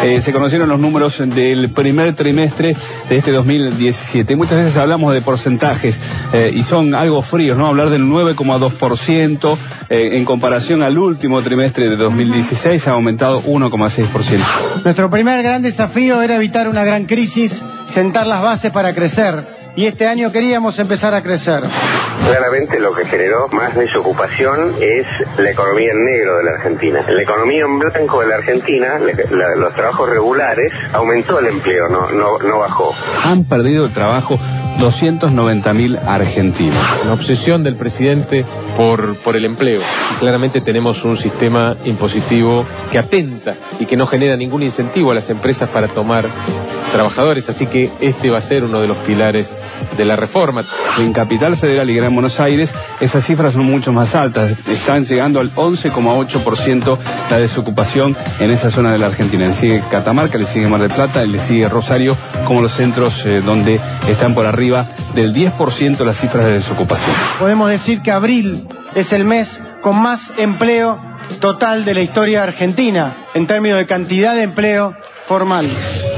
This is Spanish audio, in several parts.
Se conocieron los números del primer trimestre de este 2017. Muchas veces hablamos de porcentajes y son algo fríos, ¿no? Hablar del 9,2% en comparación al último trimestre de 2016 ha aumentado 1,6%. Nuestro primer gran desafío era evitar una gran crisis, sentar las bases para crecer. Y este año queríamos empezar a crecer. Claramente lo que generó más desocupación es la economía en negro de la Argentina. En la economía en blanco de la Argentina, los trabajos regulares, aumentó el empleo, no bajó. Han perdido el trabajo 290.000 argentinos. La obsesión del presidente por el empleo. Y claramente tenemos un sistema impositivo que atenta y que no genera ningún incentivo a las empresas para tomar trabajadores, así que este va a ser uno de los pilares de la reforma. En Capital Federal y Gran Buenos Aires esas cifras son mucho más altas, están llegando al 11,8% la desocupación en esa zona de la Argentina. Le sigue Catamarca, le sigue Mar del Plata, le sigue Rosario como los centros donde están por arriba del 10% las cifras de desocupación. Podemos decir que abril es el mes con más empleo total de la historia argentina, en términos de cantidad de empleo formal.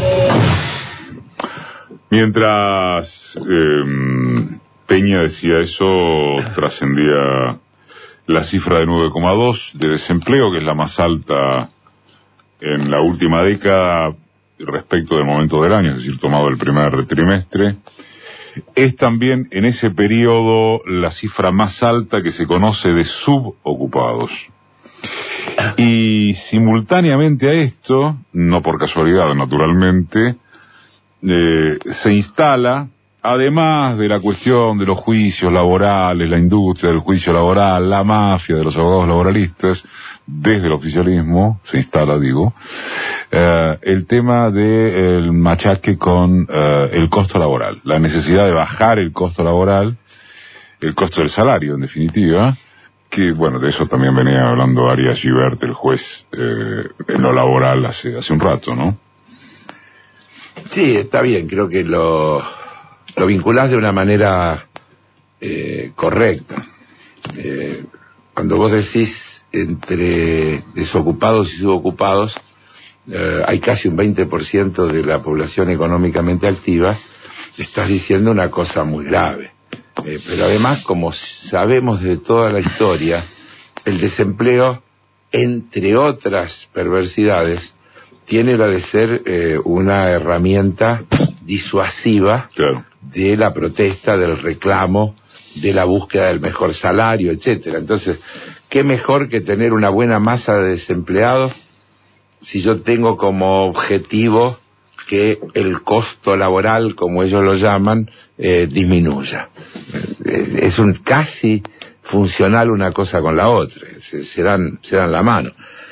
Mientras Peña decía eso, trascendía la cifra de 9,2 de desempleo, que es la más alta en la última década respecto del momento del año, es decir, tomado el primer trimestre. Es también en ese periodo la cifra más alta que se conoce de subocupados. Y simultáneamente a esto, no por casualidad naturalmente, se instala, además de la cuestión de los juicios laborales, la industria del juicio laboral, la mafia de los abogados laboralistas, desde el oficialismo, se instala, el tema del machaque con el costo laboral, la necesidad de bajar el costo laboral, el costo del salario, en definitiva, que, bueno, de eso también venía hablando Arias Gibert, el juez, en lo laboral hace un rato, ¿no? Sí, está bien, creo que lo vinculás de una manera correcta. Cuando vos decís entre desocupados y subocupados, hay casi un 20% de la población económicamente activa, estás diciendo una cosa muy grave. Pero además, como sabemos de toda la historia, el desempleo, entre otras perversidades, tiene la de ser una herramienta disuasiva, claro, de la protesta, del reclamo, de la búsqueda del mejor salario, etcétera. Entonces, ¿qué mejor que tener una buena masa de desempleados si yo tengo como objetivo que el costo laboral, como ellos lo llaman, disminuya? Es un casi funcional una cosa con la otra, se dan la mano.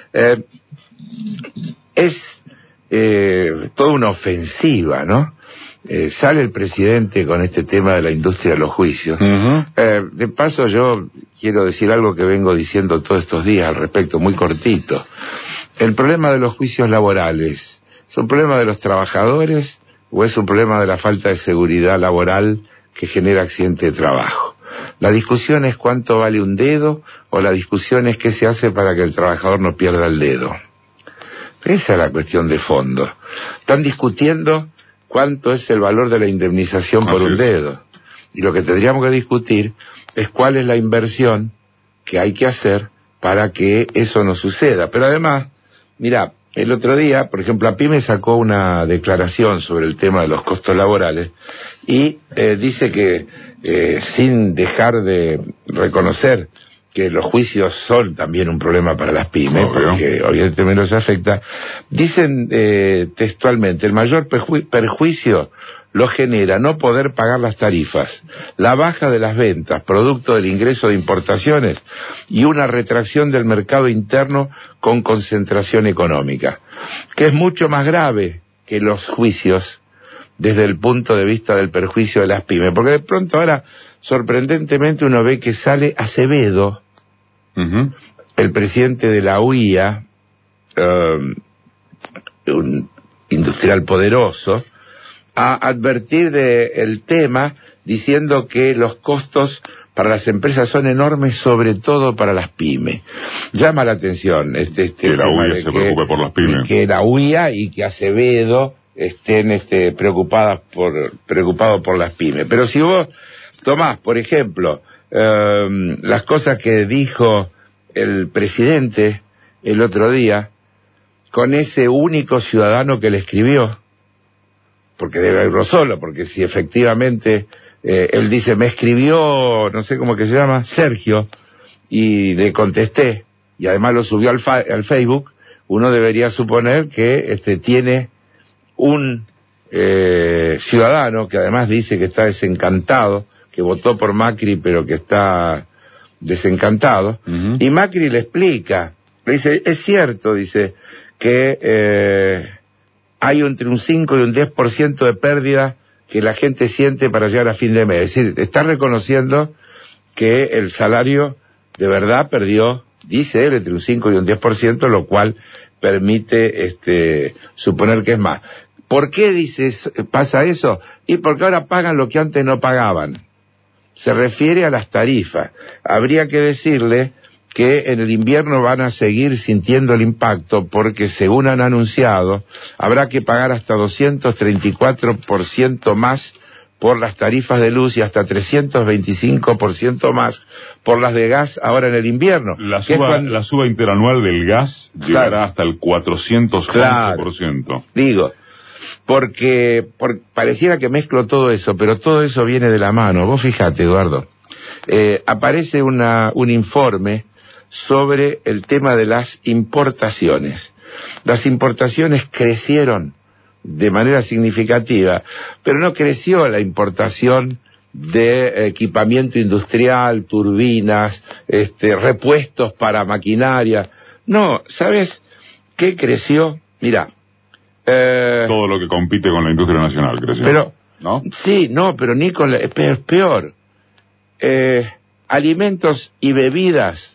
Es toda una ofensiva, ¿no? Sale el presidente con este tema de la industria de los juicios. De paso, yo quiero decir algo que vengo diciendo todos estos días al respecto, muy cortito. El problema de los juicios laborales, ¿es un problema de los trabajadores o es un problema de la falta de seguridad laboral que genera accidente de trabajo? La discusión es cuánto vale un dedo, o la discusión es qué se hace para que el trabajador no pierda el dedo. Esa es la cuestión de fondo. Están discutiendo cuánto es el valor de la indemnización por un dedo. Y lo que tendríamos que discutir es cuál es la inversión que hay que hacer para que eso no suceda. Pero además, mira, el otro día, por ejemplo, APIME sacó una declaración sobre el tema de los costos laborales y dice que, sin dejar de reconocer que los juicios son también un problema para las pymes, porque evidentemente los afecta, dicen textualmente, el mayor perjuicio lo genera no poder pagar las tarifas, la baja de las ventas, producto del ingreso de importaciones y una retracción del mercado interno con concentración económica, que es mucho más grave que los juicios desde el punto de vista del perjuicio de las pymes, porque de pronto ahora, sorprendentemente, uno ve que sale Acevedo, el presidente de la UIA, un industrial poderoso, a advertir del tema, diciendo que los costos para las empresas son enormes, sobre todo para las pymes. Llama la atención que la UIA se preocupe por las pymes. Que la UIA y que Acevedo estén preocupados por las pymes. Pero si vos tomás, por ejemplo, las cosas que dijo el presidente el otro día, con ese único ciudadano que le escribió, porque debe haberlo solo, porque si efectivamente él dice, me escribió, no sé cómo que se llama, Sergio, y le contesté, y además lo subió al Facebook, uno debería suponer que tiene un ciudadano que además dice que está desencantado, que votó por Macri pero que está desencantado, y Macri le explica, le dice, es cierto, dice, que hay entre un 5 y un 10% de pérdida que la gente siente para llegar a fin de mes. Es decir, está reconociendo que el salario de verdad perdió, dice él, entre un 5 y un 10%, lo cual permite suponer que es más. ¿Por qué pasa eso? Y porque ahora pagan lo que antes no pagaban. Se refiere a las tarifas. Habría que decirle que en el invierno van a seguir sintiendo el impacto porque, según han anunciado, habrá que pagar hasta 234% más por las tarifas de luz y hasta 325% más por las de gas ahora en el invierno. La suba interanual del gas llegará hasta el 411%. Claro, digo, porque pareciera que mezclo todo eso, pero todo eso viene de la mano. Vos fíjate, Eduardo, aparece un informe sobre el tema de las importaciones. Las importaciones crecieron de manera significativa, pero no creció la importación de equipamiento industrial, turbinas, repuestos para maquinaria. No, ¿sabes qué creció? Mirá. Todo lo que compite con la industria nacional creció. Pero, ¿no? Sí, no, pero ni con peor. Alimentos y bebidas,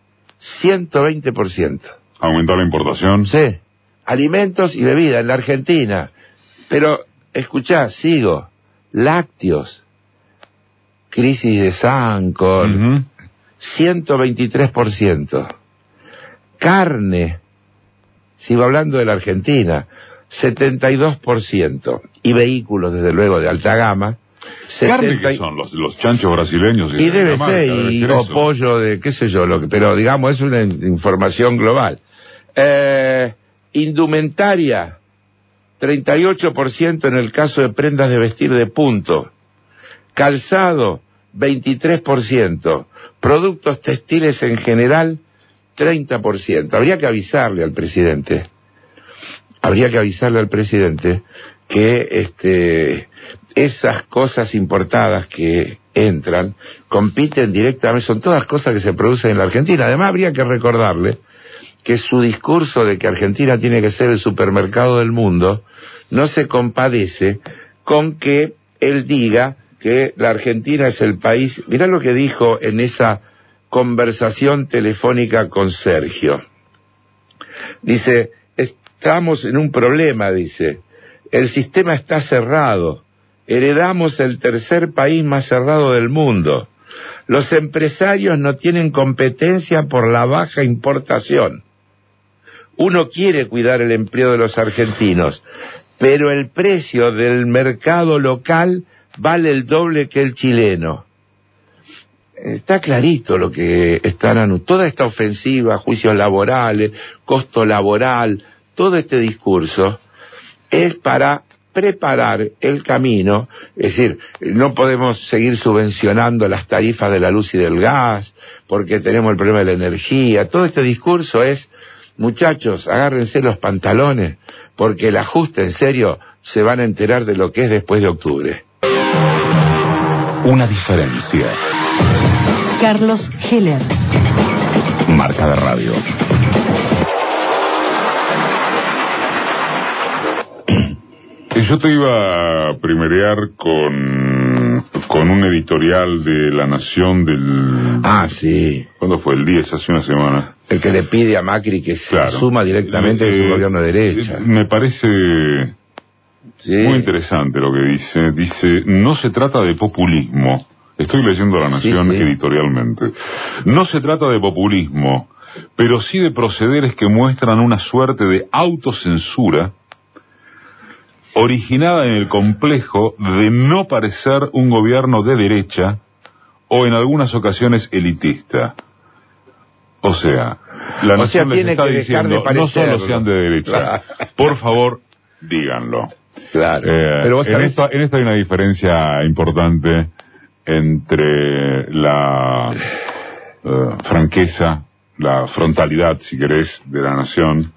120%. ¿Aumentó la importación? Sí. Alimentos y bebidas en la Argentina. Pero, escuchá, sigo. Lácteos. Crisis de Sancor. 123%. Carne. Sigo hablando de la Argentina. 72%. Y vehículos, desde luego, de alta gama. ¿Carne qué son? Los chanchos brasileños. Y debe ser, o pollo de, qué sé yo, pero digamos, es una información global. Indumentaria, 38% en el caso de prendas de vestir de punto. Calzado, 23%. Productos textiles en general, 30%. Habría que avisarle al presidente que esas cosas importadas que entran compiten directamente, son todas cosas que se producen en la Argentina. Además habría que recordarle que su discurso de que Argentina tiene que ser el supermercado del mundo no se compadece con que él diga que la Argentina es el país. Mirá lo que dijo en esa conversación telefónica con Sergio. Dice, estamos en un problema, dice, el sistema está cerrado, heredamos el tercer país más cerrado del mundo, los empresarios no tienen competencia por la baja importación, uno quiere cuidar el empleo de los argentinos, pero el precio del mercado local vale el doble que el chileno. Está clarito lo que están, toda esta ofensiva, juicios laborales, costo laboral, todo este discurso es para preparar el camino, es decir, no podemos seguir subvencionando las tarifas de la luz y del gas, porque tenemos el problema de la energía. Todo este discurso es, muchachos, agárrense los pantalones, porque el ajuste en serio se van a enterar de lo que es después de octubre. Una diferencia. Carlos Heller. Marca de radio. Yo te iba a primerear con un editorial de La Nación del... Ah, sí. ¿Cuándo fue? El 10, hace una semana. El que le pide a Macri que se suma directamente de su gobierno de derecha. Me parece muy interesante lo que dice. Dice, no se trata de populismo, Estoy leyendo La Nación Sí. editorialmente. No se trata de populismo, pero sí de procederes que muestran una suerte de autocensura originada en el complejo de no parecer un gobierno de derecha o en algunas ocasiones elitista. O sea, La Nación les tiene está que dejar de diciendo, no solo parecerlo. sean de derecha, Claro. por favor, díganlo. Claro. Pero vos en sabés... esto hay una diferencia importante entre la franqueza, la frontalidad, si querés, de La Nación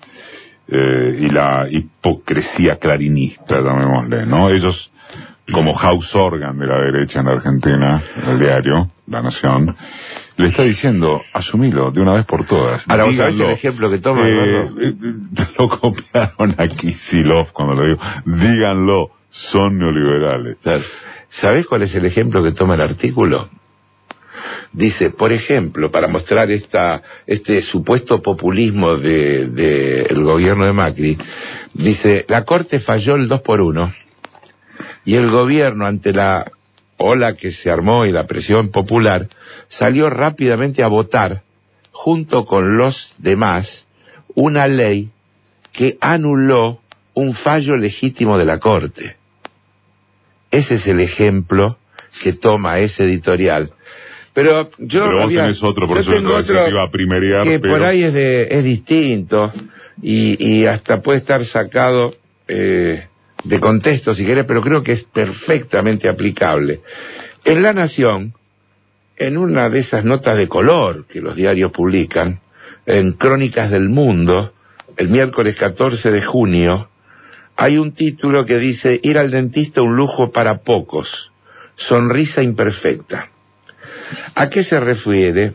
y la hipocresía clarinista, llamémosle, ¿no? Ellos, como house organ de la derecha en la Argentina, el diario, La Nación, le está diciendo, asumilo de una vez por todas. Ahora, ¿vos sabés Díganlo. el ejemplo que toma, Eduardo? Lo copiaron a Kicillof cuando lo digo. Díganlo, son neoliberales. Claro. ¿Sabés cuál es el ejemplo que toma el artículo? Dice, por ejemplo, para mostrar este supuesto populismo del gobierno de Macri, dice, la Corte falló el 2-1 y el gobierno, ante la ola que se armó y la presión popular, salió rápidamente a votar, junto con los demás, una ley que anuló un fallo legítimo de la Corte. Ese es el ejemplo que toma ese editorial. Pero vos tenés otro, por eso tengo te iba a primerear, que pero... por ahí es distinto y hasta puede estar sacado de contexto si querés, pero creo que es perfectamente aplicable. En La Nación, en una de esas notas de color que los diarios publican, en Crónicas del Mundo, el miércoles 14 de junio, hay un título que dice, ir al dentista un lujo para pocos, sonrisa imperfecta. ¿A qué se refiere?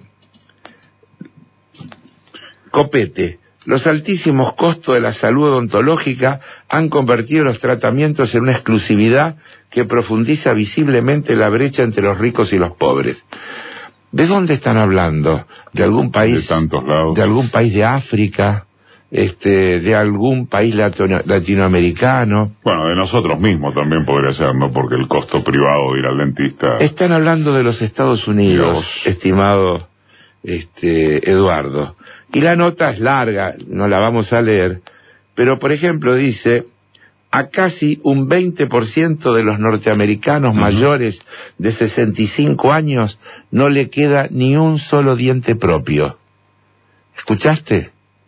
Copete. Los altísimos costos de la salud odontológica han convertido los tratamientos en una exclusividad que profundiza visiblemente la brecha entre los ricos y los pobres. ¿De dónde están hablando? ¿De algún país? De tantos lados. ¿De algún país de África? ¿De algún país latinoamericano? Bueno, de nosotros mismos también podría ser, ¿no? Porque el costo privado de ir al dentista... Están hablando de los Estados Unidos, Dios. estimado Eduardo. Y la nota es larga, no la vamos a leer, pero por ejemplo dice, a casi un 20% de los norteamericanos mayores de 65 años no le queda ni un solo diente propio. ¿Escuchaste?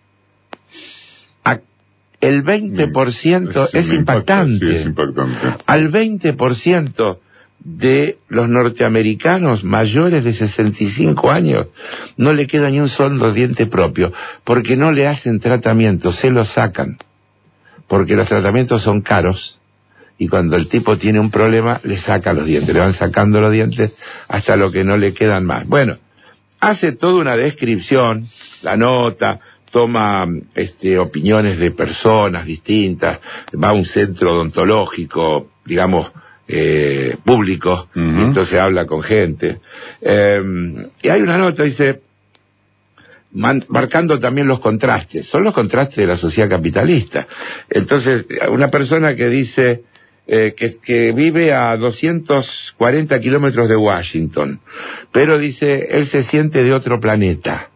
El 20% es impactante. Sí, es impactante. Al 20% de los norteamericanos mayores de 65 años no le queda ni un solo diente propio, porque no le hacen tratamiento, se lo sacan, porque los tratamientos son caros, y cuando el tipo tiene un problema, le saca los dientes, le van sacando los dientes hasta lo que no le quedan más. Bueno, hace toda una descripción, la nota, toma opiniones de personas distintas, va a un centro odontológico, digamos, público, y entonces habla con gente. Y hay una nota, dice, marcando también los contrastes, son los contrastes de la sociedad capitalista. Entonces, una persona que dice que vive a 240 kilómetros de Washington, pero dice, él se siente de otro planeta.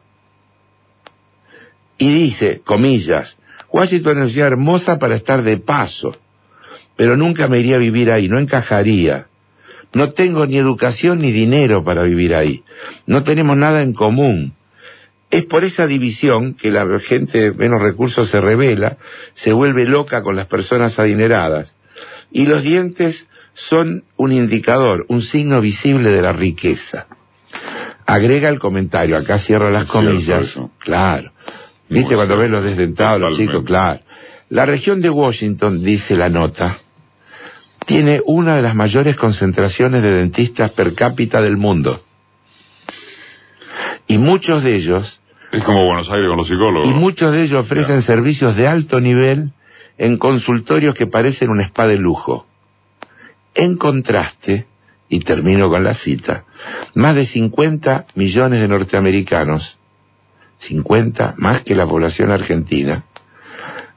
Y dice, comillas, Washington es una ciudad hermosa para estar de paso, pero nunca me iría a vivir ahí, no encajaría. No tengo ni educación ni dinero para vivir ahí. No tenemos nada en común. Es por esa división que la gente de menos recursos se rebela, se vuelve loca con las personas adineradas. Y los dientes son un indicador, un signo visible de la riqueza. Agrega el comentario, acá cierro las comillas. Claro. ¿Viste cuando ves los desdentados, los chicos? Claro. La región de Washington, dice la nota, tiene una de las mayores concentraciones de dentistas per cápita del mundo. Y muchos de ellos... Es como Buenos Aires con los psicólogos. Y muchos de ellos ofrecen servicios de alto nivel en consultorios que parecen un spa de lujo. En contraste, y termino con la cita, más de 50 millones de norteamericanos, 50 más que la población argentina,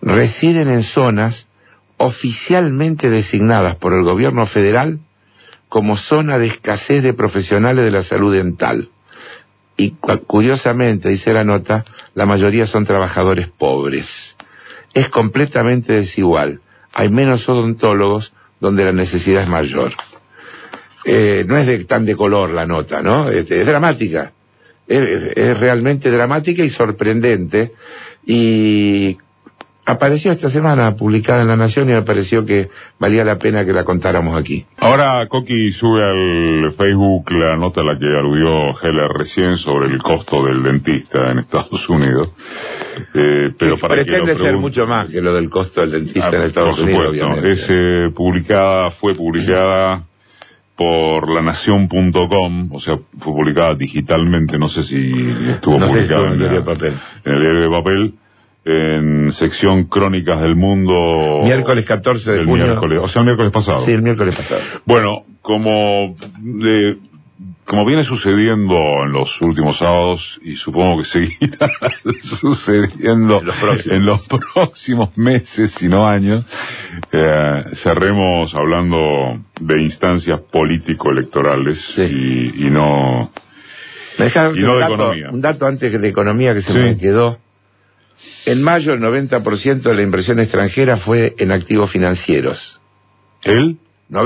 residen en zonas oficialmente designadas por el gobierno federal como zona de escasez de profesionales de la salud dental. Y curiosamente, dice la nota, la mayoría son trabajadores pobres. Es completamente desigual. Hay menos odontólogos donde la necesidad es mayor. No es tan de color la nota, ¿no? Es dramática. Es realmente dramática y sorprendente. Y apareció esta semana publicada en La Nación y me pareció que valía la pena que la contáramos aquí. Ahora Coqui sube al Facebook la nota a la que aludió Heller recién sobre el costo del dentista en Estados Unidos. Pero para pretende ser mucho más que lo del costo del dentista en Estados Unidos, obviamente. Fue publicada por lanacion.com, o sea, fue publicada digitalmente, no sé si estuvo publicada en el diario de papel. En el diario de papel, en sección Crónicas del Mundo. Miércoles 14 de junio. El miércoles pasado. Sí, el miércoles pasado. Bueno, como viene sucediendo en los últimos sábados, y supongo que seguirá sucediendo en los próximos meses, si no años, cerremos hablando de instancias político-electorales, sí. y no de economía. Un dato antes de economía que se me quedó. En mayo el 90% de la inversión extranjera fue en activos financieros. ¿El?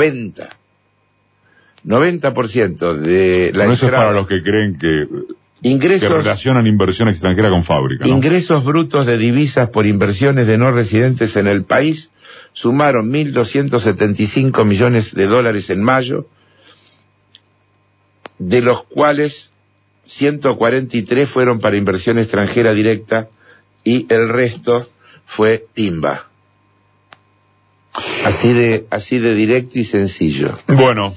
90% de la entrada. Eso es para los que creen que relacionan inversión extranjera con fábrica, ¿no? Ingresos brutos de divisas por inversiones de no residentes en el país sumaron 1.275 millones de dólares en mayo, de los cuales 143 fueron para inversión extranjera directa y el resto fue timba. Así de directo y sencillo. Bueno,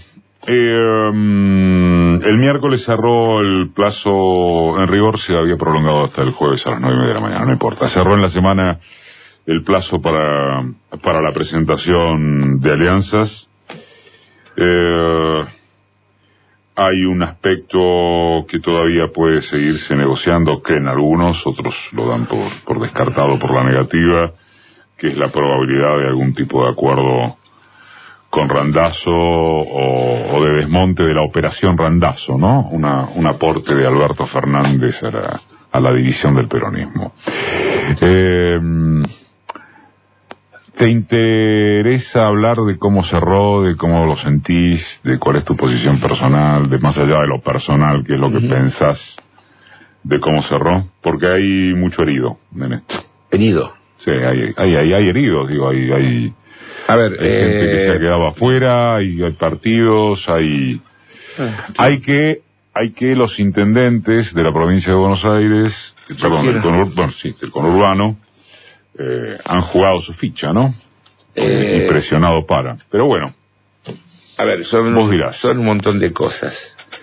el miércoles cerró el plazo, en rigor se había prolongado hasta el jueves a las 9:30 de la mañana, no importa. Cerró en la semana el plazo para la presentación de alianzas. Hay un aspecto que todavía puede seguirse negociando, creen algunos, otros lo dan por descartado por la negativa, que es la probabilidad de algún tipo de acuerdo con Randazzo o de desmonte de la operación Randazzo, ¿no? Un aporte de Alberto Fernández a la división del peronismo. ¿Te interesa hablar de cómo cerró, de cómo lo sentís, de cuál es tu posición personal, de más allá de lo personal, qué es lo que pensás de cómo cerró? Porque hay mucho herido en esto. ¿Herido? Sí, hay heridos, digo, hay gente que se ha quedado afuera, hay partidos, hay que los intendentes de la provincia de Buenos Aires, del conurbano, han jugado su ficha, ¿no? Y presionado pero bueno. A ver, son un montón de cosas.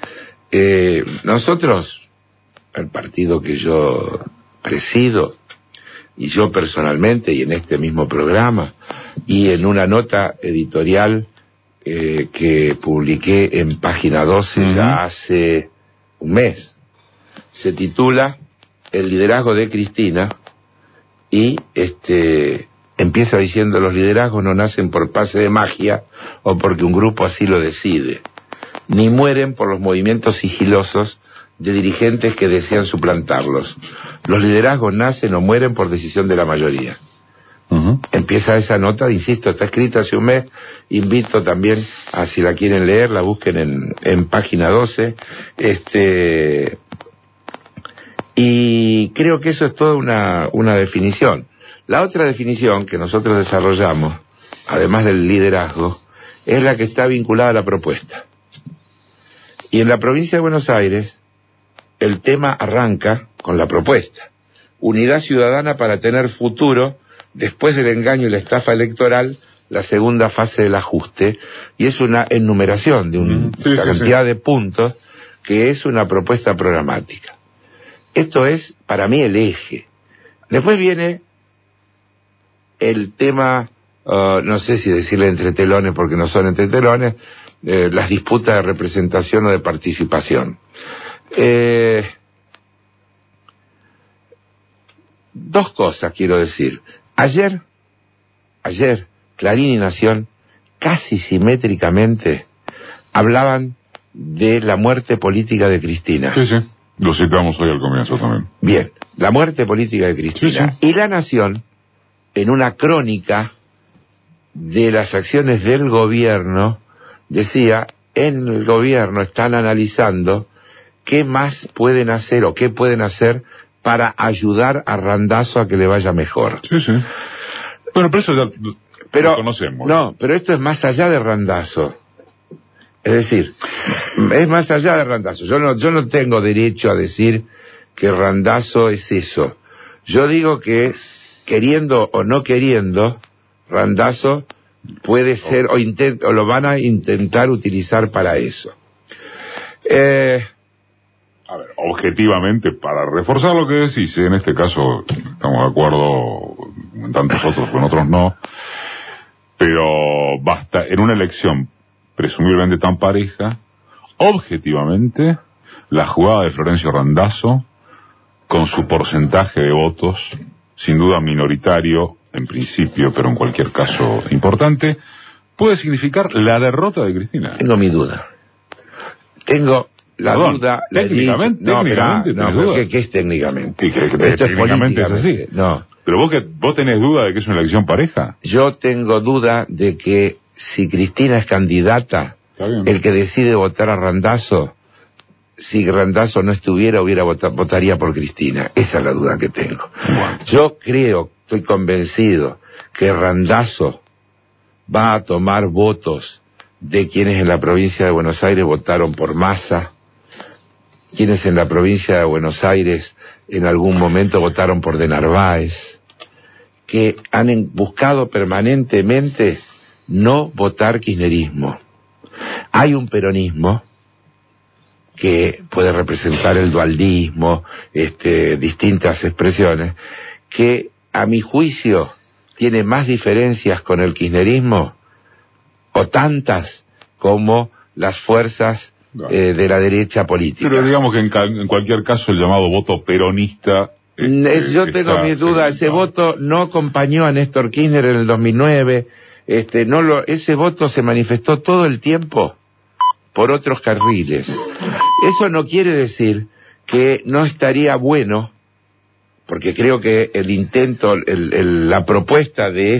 Nosotros, el partido que yo presido, y yo personalmente, y en este mismo programa, y en una nota editorial que publiqué en Página 12 ya hace un mes, se titula El liderazgo de Cristina, y empieza diciendo: los liderazgos no nacen por pase de magia o porque un grupo así lo decide, ni mueren por los movimientos sigilosos de dirigentes que desean suplantarlos. Los liderazgos nacen o mueren por decisión de la mayoría. Empieza esa nota, insisto, está escrita hace un mes. Invito también a, si la quieren leer, la busquen en Página 12. Y creo que eso es toda una definición. La otra definición que nosotros desarrollamos, además del liderazgo, es la que está vinculada a la propuesta. Y en la provincia de Buenos Aires, el tema arranca con la propuesta. Unidad ciudadana para tener futuro después del engaño y la estafa electoral, la segunda fase del ajuste, y es una enumeración de una cantidad de puntos que es una propuesta programática. Esto es, para mí, el eje. Después viene el tema, no sé si decirle entre telones porque no son entre telones, las disputas de representación o de participación. Dos cosas quiero decir. Ayer, Clarín y Nación, casi simétricamente, hablaban de la muerte política de Cristina. Sí, sí. Lo citamos hoy al comienzo también. Bien, la muerte política de Cristina. Sí, sí. Y La Nación, en una crónica de las acciones del gobierno, decía, en el gobierno están analizando qué más pueden hacer o qué pueden hacer para ayudar a Randazzo a que le vaya mejor. Sí, sí. Bueno, pero eso ya lo conocemos. No, pero esto es más allá de Randazzo. Es decir, es más allá de Randazzo. Yo no tengo derecho a decir que Randazzo es eso. Yo digo que, queriendo o no queriendo, Randazzo puede ser o lo van a intentar utilizar para eso. A ver, objetivamente, para reforzar lo que decís, en este caso estamos de acuerdo, en tantos otros, con otros no, pero basta, en una elección presumiblemente tan pareja, objetivamente, la jugada de Florencio Randazzo, con su porcentaje de votos, sin duda minoritario en principio, pero en cualquier caso importante, puede significar la derrota de Cristina. Tengo mi duda. Tengo la duda. Técnicamente, ¿Qué es técnicamente? ¿Y que técnicamente es así? No. ¿Pero vos tenés duda de que es una elección pareja? Yo tengo duda de que si Cristina es candidata, el que decide votar a Randazzo, si Randazzo no estuviera, votaría por Cristina. Esa es la duda que tengo. Bueno. Yo estoy convencido que Randazzo va a tomar votos de quienes en la provincia de Buenos Aires votaron por Massa, quienes en la provincia de Buenos Aires en algún momento votaron por De Narváez, que han buscado permanentemente no votar kirchnerismo. Hay un peronismo que puede representar el dualdismo, distintas expresiones, que a mi juicio tiene más diferencias con el kirchnerismo, o tantas como las fuerzas de la derecha política. Pero digamos que en cualquier caso el llamado voto peronista... yo tengo mis dudas, ese voto no acompañó a Néstor Kirchner en el 2009, ese voto se manifestó todo el tiempo por otros carriles. Eso no quiere decir que no estaría bueno, porque creo que el intento, la propuesta de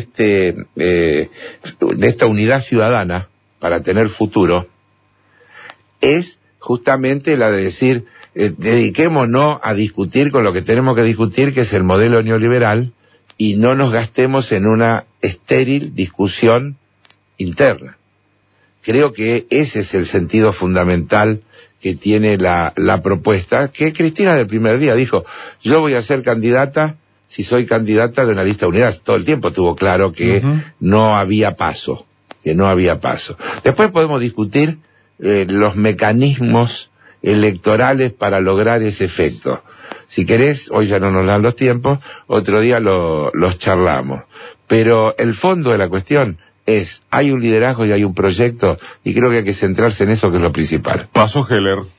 esta unidad ciudadana para tener futuro es justamente la de decir, dediquémonos a discutir con lo que tenemos que discutir, que es el modelo neoliberal, y no nos gastemos en una estéril discusión interna. Creo que ese es el sentido fundamental que tiene la propuesta, que Cristina del primer día dijo, yo voy a ser candidata si soy candidata de una lista unida. Todo el tiempo tuvo claro que no había paso, Después podemos discutir los mecanismos electorales para lograr ese efecto. Si querés, hoy ya no nos dan los tiempos, otro día los charlamos. Pero el fondo de la cuestión hay un liderazgo y hay un proyecto, y creo que hay que centrarse en eso, que es lo principal. Paso Heller.